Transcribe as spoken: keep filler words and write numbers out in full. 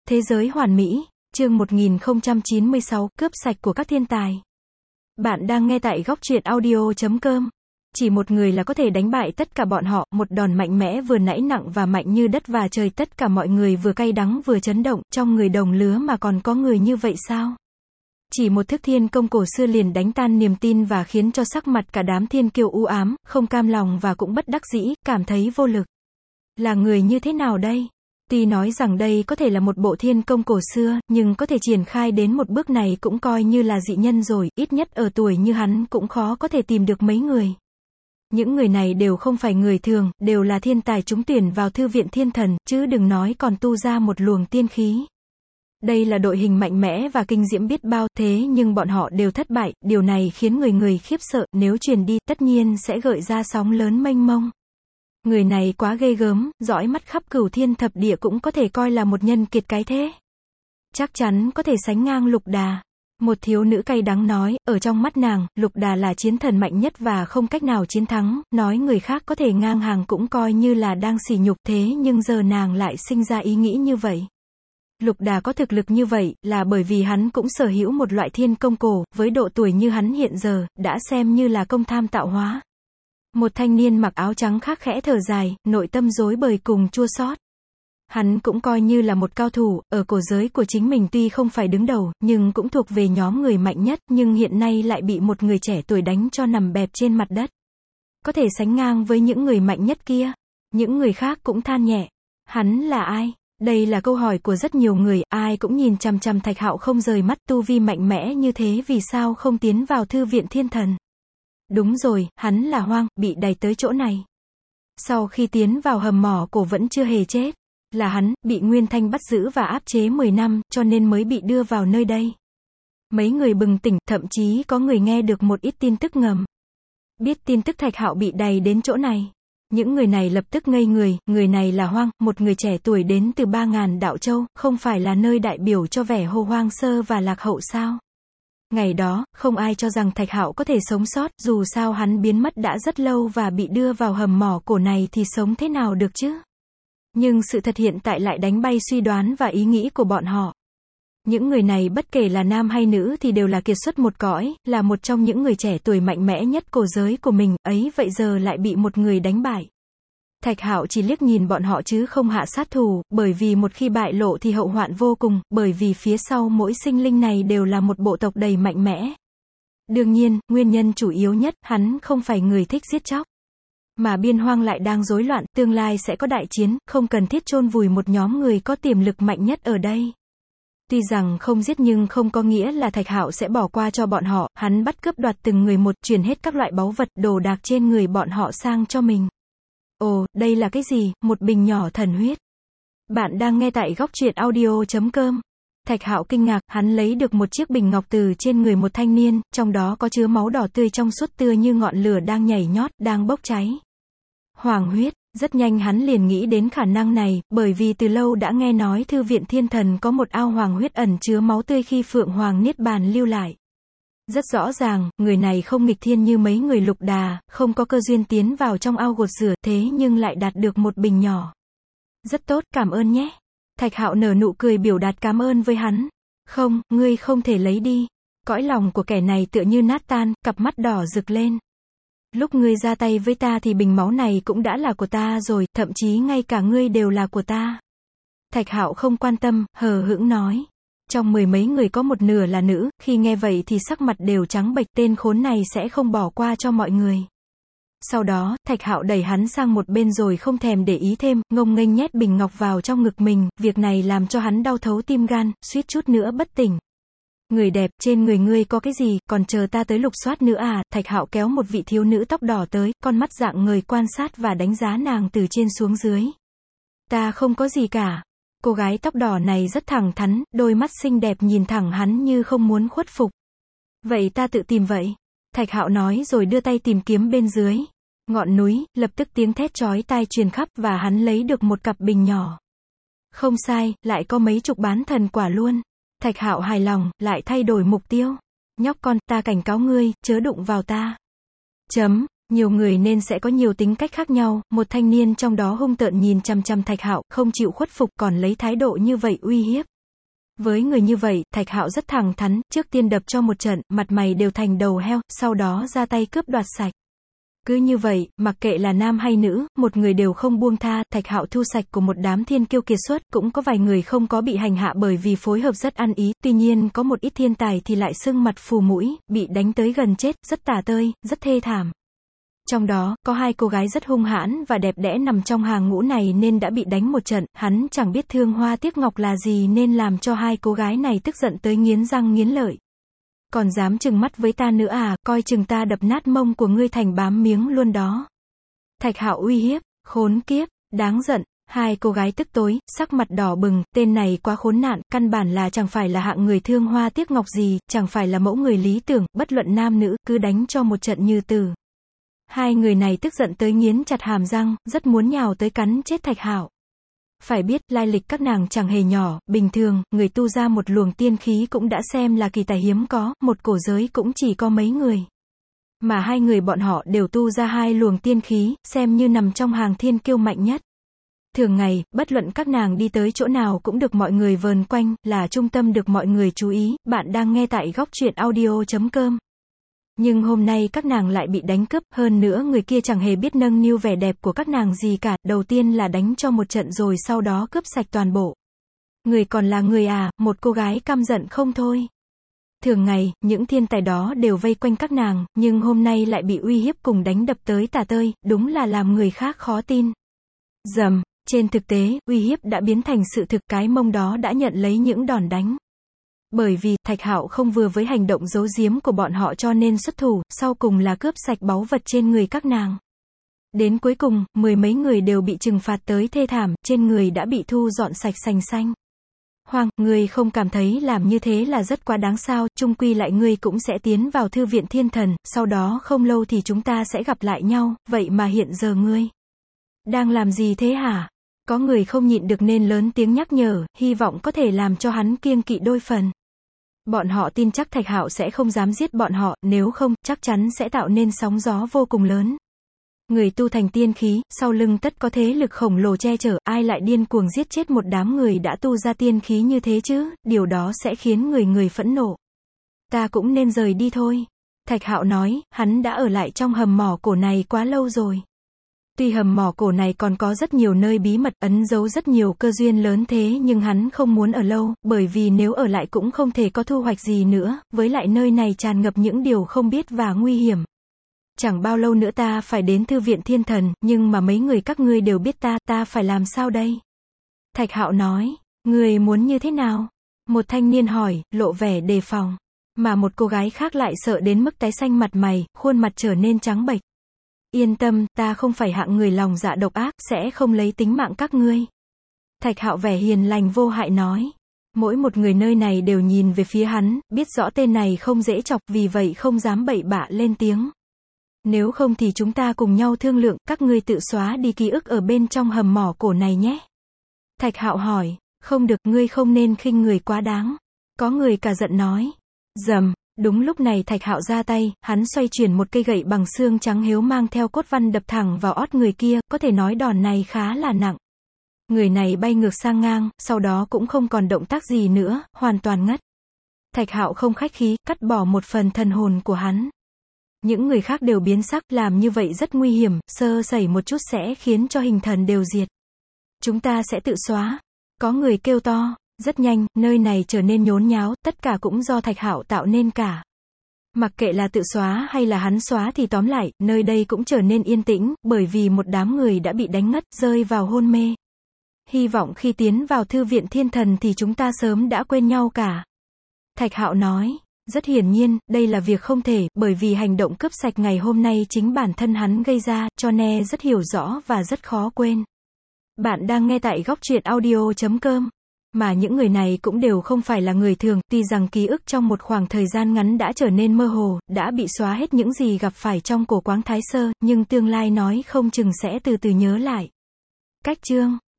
Thế giới hoàn mỹ, chương một nghìn không trăm chín mươi sáu, cướp sạch của các thiên tài. Bạn đang nghe tại góc truyện audio chấm com. Chỉ một người là có thể đánh bại tất cả bọn họ, một đòn mạnh mẽ vừa nãy nặng và mạnh như đất và trời, tất cả mọi người vừa cay đắng vừa chấn động, trong người đồng lứa mà còn có người như vậy sao? Chỉ một thức thiên công cổ xưa liền đánh tan niềm tin và khiến cho sắc mặt cả đám thiên kiêu u ám, không cam lòng và cũng bất đắc dĩ, cảm thấy vô lực. Là người như thế nào đây? Tuy nói rằng đây có thể là một bộ thiên công cổ xưa, nhưng có thể triển khai đến một bước này cũng coi như là dị nhân rồi, ít nhất ở tuổi như hắn cũng khó có thể tìm được mấy người. Những người này đều không phải người thường, đều là thiên tài trúng tuyển vào thư viện thiên thần, chứ đừng nói còn tu ra một luồng tiên khí. Đây là đội hình mạnh mẽ và kinh diễm biết bao, thế nhưng bọn họ đều thất bại, điều này khiến người người khiếp sợ, nếu truyền đi, tất nhiên sẽ gợi ra sóng lớn mênh mông. Người này quá ghê gớm, dõi mắt khắp cửu thiên thập địa cũng có thể coi là một nhân kiệt cái thế. Chắc chắn có thể sánh ngang Lục Đà. Một thiếu nữ cay đắng nói, ở trong mắt nàng, Lục Đà là chiến thần mạnh nhất và không cách nào chiến thắng, nói người khác có thể ngang hàng cũng coi như là đang sỉ nhục, thế nhưng giờ nàng lại sinh ra ý nghĩ như vậy. Lục Đà có thực lực như vậy, là bởi vì hắn cũng sở hữu một loại thiên công cổ, với độ tuổi như hắn hiện giờ, đã xem như là công tham tạo hóa. Một thanh niên mặc áo trắng khác khẽ thở dài, nội tâm rối bời cùng chua xót. Hắn cũng coi như là một cao thủ, ở cổ giới của chính mình tuy không phải đứng đầu, nhưng cũng thuộc về nhóm người mạnh nhất, nhưng hiện nay lại bị một người trẻ tuổi đánh cho nằm bẹp trên mặt đất. Có thể sánh ngang với những người mạnh nhất kia. Những người khác cũng than nhẹ. Hắn là ai? Đây là câu hỏi của rất nhiều người, ai cũng nhìn chằm chằm Thạch Hạo không rời mắt, tu vi mạnh mẽ như thế vì sao không tiến vào thư viện thiên thần? Đúng rồi, hắn là hoang, bị đày tới chỗ này. Sau khi tiến vào hầm mỏ cổ vẫn chưa hề chết. Là hắn, bị Nguyên Thanh bắt giữ và áp chế mười năm, cho nên mới bị đưa vào nơi đây. Mấy người bừng tỉnh, thậm chí có người nghe được một ít tin tức ngầm. Biết tin tức Thạch Hạo bị đày đến chỗ này. Những người này lập tức ngây người, người này là Hoang, một người trẻ tuổi đến từ ba ngàn đạo châu, không phải là nơi đại biểu cho vẻ hồ hoang sơ và lạc hậu sao? Ngày đó, không ai cho rằng Thạch Hạo có thể sống sót, dù sao hắn biến mất đã rất lâu và bị đưa vào hầm mỏ cổ này thì sống thế nào được chứ? Nhưng sự thật hiện tại lại đánh bay suy đoán và ý nghĩ của bọn họ. Những người này bất kể là nam hay nữ thì đều là kiệt xuất một cõi, là một trong những người trẻ tuổi mạnh mẽ nhất cổ giới của mình, ấy vậy giờ lại bị một người đánh bại. Thạch Hạo chỉ liếc nhìn bọn họ chứ không hạ sát thủ, bởi vì một khi bại lộ thì hậu hoạn vô cùng, bởi vì phía sau mỗi sinh linh này đều là một bộ tộc đầy mạnh mẽ. Đương nhiên, nguyên nhân chủ yếu nhất, hắn không phải người thích giết chóc. Mà biên hoang lại đang rối loạn, tương lai sẽ có đại chiến, không cần thiết chôn vùi một nhóm người có tiềm lực mạnh nhất ở đây. Tuy rằng không giết nhưng không có nghĩa là Thạch Hạo sẽ bỏ qua cho bọn họ, hắn bắt cướp đoạt từng người một, chuyển hết các loại báu vật, đồ đạc trên người bọn họ sang cho mình. Ồ, đây là cái gì? Một bình nhỏ thần huyết. Bạn đang nghe tại góc truyện audio chấm com. Thạch Hạo kinh ngạc, hắn lấy được một chiếc bình ngọc từ trên người một thanh niên, trong đó có chứa máu đỏ tươi trong suốt tươi như ngọn lửa đang nhảy nhót, đang bốc cháy. Hoàng huyết, rất nhanh hắn liền nghĩ đến khả năng này, bởi vì từ lâu đã nghe nói thư viện thiên thần có một ao hoàng huyết ẩn chứa máu tươi khi Phượng Hoàng Niết Bàn lưu lại. Rất rõ ràng, người này không nghịch thiên như mấy người Lục Đà, không có cơ duyên tiến vào trong ao gột rửa, thế nhưng lại đạt được một bình nhỏ. Rất tốt, cảm ơn nhé. Thạch Hạo nở nụ cười biểu đạt cảm ơn với hắn. Không, ngươi không thể lấy đi. Cõi lòng của kẻ này tựa như nát tan, cặp mắt đỏ rực lên. Lúc ngươi ra tay với ta thì bình máu này cũng đã là của ta rồi, thậm chí ngay cả ngươi đều là của ta. Thạch Hạo không quan tâm, hờ hững nói. Trong mười mấy người có một nửa là nữ, khi nghe vậy thì sắc mặt đều trắng bệch, tên khốn này sẽ không bỏ qua cho mọi người. Sau đó, Thạch Hạo đẩy hắn sang một bên rồi không thèm để ý thêm, ngông nghênh nhét bình ngọc vào trong ngực mình, việc này làm cho hắn đau thấu tim gan, suýt chút nữa bất tỉnh. Người đẹp, trên người ngươi có cái gì, còn chờ ta tới lục soát nữa à? Thạch Hạo kéo một vị thiếu nữ tóc đỏ tới, con mắt dạng người quan sát và đánh giá nàng từ trên xuống dưới. Ta không có gì cả. Cô gái tóc đỏ này rất thẳng thắn, đôi mắt xinh đẹp nhìn thẳng hắn như không muốn khuất phục. Vậy ta tự tìm vậy. Thạch Hạo nói rồi đưa tay tìm kiếm bên dưới. Ngọn núi, lập tức tiếng thét chói tai truyền khắp và hắn lấy được một cặp bình nhỏ. Không sai, lại có mấy chục bán thần quả luôn. Thạch Hạo hài lòng, lại thay đổi mục tiêu. Nhóc con, ta cảnh cáo ngươi, chớ đụng vào ta. Chấm, nhiều người nên sẽ có nhiều tính cách khác nhau, một thanh niên trong đó hung tợn nhìn chằm chằm Thạch Hạo, không chịu khuất phục còn lấy thái độ như vậy uy hiếp. Với người như vậy, Thạch Hạo rất thẳng thắn, trước tiên đập cho một trận, mặt mày đều thành đầu heo, sau đó ra tay cướp đoạt sạch. Cứ như vậy, mặc kệ là nam hay nữ, một người đều không buông tha, Thạch Hạo thu sạch của một đám thiên kiêu kiệt xuất, cũng có vài người không có bị hành hạ bởi vì phối hợp rất ăn ý, tuy nhiên có một ít thiên tài thì lại sưng mặt phù mũi, bị đánh tới gần chết, rất tả tơi, rất thê thảm. Trong đó, có hai cô gái rất hung hãn và đẹp đẽ nằm trong hàng ngũ này nên đã bị đánh một trận, hắn chẳng biết thương hoa tiếc ngọc là gì nên làm cho hai cô gái này tức giận tới nghiến răng nghiến lợi. Còn dám trừng mắt với ta nữa à, coi chừng ta đập nát mông của ngươi thành bám miếng luôn đó. Thạch Hạo uy hiếp, khốn kiếp, đáng giận, hai cô gái tức tối, sắc mặt đỏ bừng, tên này quá khốn nạn, căn bản là chẳng phải là hạng người thương hoa tiếc ngọc gì, chẳng phải là mẫu người lý tưởng, bất luận nam nữ, cứ đánh cho một trận như tử. Hai người này tức giận tới nghiến chặt hàm răng, rất muốn nhào tới cắn chết Thạch Hạo. Phải biết, lai lịch các nàng chẳng hề nhỏ, bình thường, người tu ra một luồng tiên khí cũng đã xem là kỳ tài hiếm có, một cổ giới cũng chỉ có mấy người. Mà hai người bọn họ đều tu ra hai luồng tiên khí, xem như nằm trong hàng thiên kiêu mạnh nhất. Thường ngày, bất luận các nàng đi tới chỗ nào cũng được mọi người vờn quanh, là trung tâm được mọi người chú ý, bạn đang nghe tại góc truyện audio chấm com. Nhưng hôm nay các nàng lại bị đánh cướp, hơn nữa người kia chẳng hề biết nâng niu vẻ đẹp của các nàng gì cả, đầu tiên là đánh cho một trận rồi sau đó cướp sạch toàn bộ. Người còn là người à, một cô gái căm giận không thôi. Thường ngày, những thiên tài đó đều vây quanh các nàng, nhưng hôm nay lại bị uy hiếp cùng đánh đập tới tả tơi, đúng là làm người khác khó tin. Dầm, trên thực tế, uy hiếp đã biến thành sự thực, cái mông đó đã nhận lấy những đòn đánh. Bởi vì, Thạch Hạo không vừa với hành động giấu giếm của bọn họ cho nên xuất thủ, sau cùng là cướp sạch báu vật trên người các nàng. Đến cuối cùng, mười mấy người đều bị trừng phạt tới thê thảm, trên người đã bị thu dọn sạch sành xanh. Hoàng, ngươi không cảm thấy làm như thế là rất quá đáng sao, chung quy lại ngươi cũng sẽ tiến vào thư viện thiên thần, sau đó không lâu thì chúng ta sẽ gặp lại nhau, vậy mà hiện giờ ngươi đang làm gì thế hả? Có người không nhịn được nên lớn tiếng nhắc nhở, hy vọng có thể làm cho hắn kiêng kỵ đôi phần. Bọn họ tin chắc Thạch Hạo sẽ không dám giết bọn họ, nếu không, chắc chắn sẽ tạo nên sóng gió vô cùng lớn. Người tu thành tiên khí, sau lưng tất có thế lực khổng lồ che chở, ai lại điên cuồng giết chết một đám người đã tu ra tiên khí như thế chứ, điều đó sẽ khiến người người phẫn nộ. Ta cũng nên rời đi thôi. Thạch Hạo nói, hắn đã ở lại trong hầm mỏ cổ này quá lâu rồi. Tuy hầm mỏ cổ này còn có rất nhiều nơi bí mật, ẩn giấu rất nhiều cơ duyên lớn thế nhưng hắn không muốn ở lâu, bởi vì nếu ở lại cũng không thể có thu hoạch gì nữa, với lại nơi này tràn ngập những điều không biết và nguy hiểm. Chẳng bao lâu nữa ta phải đến thư viện thiên thần, nhưng mà mấy người các ngươi đều biết ta, ta phải làm sao đây? Thạch Hạo nói, ngươi muốn như thế nào? Một thanh niên hỏi, lộ vẻ đề phòng. Mà một cô gái khác lại sợ đến mức tái xanh mặt mày, khuôn mặt trở nên trắng bệch. Yên tâm, ta không phải hạng người lòng dạ độc ác, sẽ không lấy tính mạng các ngươi. Thạch Hạo vẻ hiền lành vô hại nói. Mỗi một người nơi này đều nhìn về phía hắn, biết rõ tên này không dễ chọc, vì vậy không dám bậy bạ lên tiếng. Nếu không thì chúng ta cùng nhau thương lượng, các ngươi tự xóa đi ký ức ở bên trong hầm mỏ cổ này nhé. Thạch Hạo hỏi, không được, ngươi không nên khinh người quá đáng. Có người cả giận nói. Dầm. Đúng lúc này Thạch Hạo ra tay, hắn xoay chuyển một cây gậy bằng xương trắng hiếu mang theo cốt văn đập thẳng vào ót người kia, có thể nói đòn này khá là nặng. Người này bay ngược sang ngang, sau đó cũng không còn động tác gì nữa, hoàn toàn ngất. Thạch Hạo không khách khí, cắt bỏ một phần thần hồn của hắn. Những người khác đều biến sắc, làm như vậy rất nguy hiểm, sơ sẩy một chút sẽ khiến cho hình thần đều diệt. Chúng ta sẽ tự xóa. Có người kêu to. Rất nhanh, nơi này trở nên nhốn nháo, tất cả cũng do Thạch Hạo tạo nên cả. Mặc kệ là tự xóa hay là hắn xóa thì tóm lại, nơi đây cũng trở nên yên tĩnh, bởi vì một đám người đã bị đánh ngất, rơi vào hôn mê. Hy vọng khi tiến vào thư viện thiên thần thì chúng ta sớm đã quên nhau cả. Thạch Hạo nói, rất hiển nhiên, đây là việc không thể, bởi vì hành động cướp sạch ngày hôm nay chính bản thân hắn gây ra, cho nên rất hiểu rõ và rất khó quên. Bạn đang nghe tại góc truyện audio chấm com. Mà những người này cũng đều không phải là người thường, tuy rằng ký ức trong một khoảng thời gian ngắn đã trở nên mơ hồ, đã bị xóa hết những gì gặp phải trong cổ quáng Thái Sơ, nhưng tương lai nói không chừng sẽ từ từ nhớ lại. Cách chương